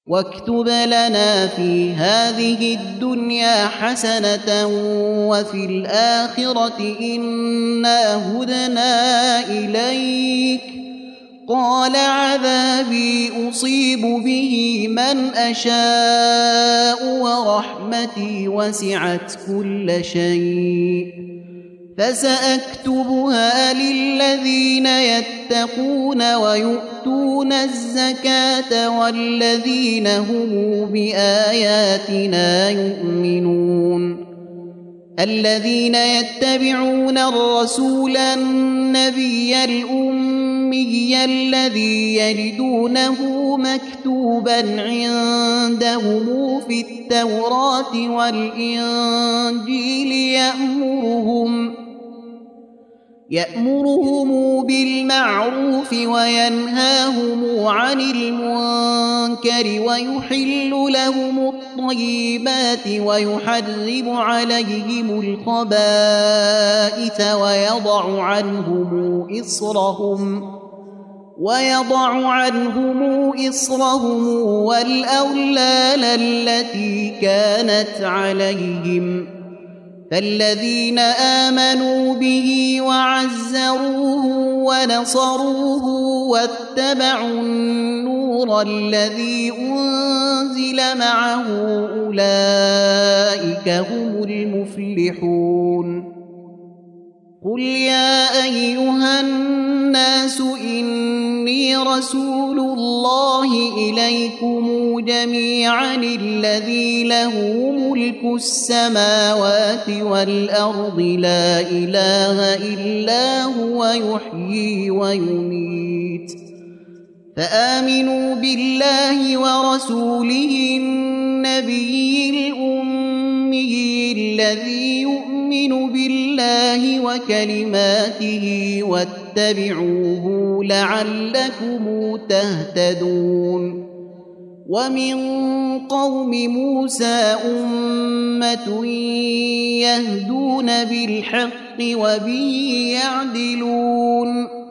واكتب لنا في هذه الدنيا حسنة وفي الآخرة إنا هدنا إليك قال عذابي أصيب به من أشاء ورحمتي وسعت كل شيء فسأكتبها للذين يتقون ويؤتون الزكاة والذين هم بآياتنا يؤمنون الذين يتبعون الرسول النبي الأمي الذي يجدونه مكتوبا عندهم في التوراة والإنجيل يأمرهم بالمعروف وينهاهم عن المنكر ويحل لهم الطيبات ويحرم عليهم الخبائث ويضع عنهم إصرهم والأغلال التي كانت عليهم فالذين آمنوا به وعزروه ونصروه واتبعوا النور الذي أنزل معه أولئك هم المفلحون قل يا أيها الناس إني رسول الله إليكم جميعا الذي له ملك السماوات والأرض لا إله إلا هو يحيي ويميت فآمنوا بالله ورسوله النبي الأمي الذي يؤمن بالله وكلماته واتبعوه لعلكم تهتدون ومن قوم موسى أمة يهدون بالحق وبه يعدلون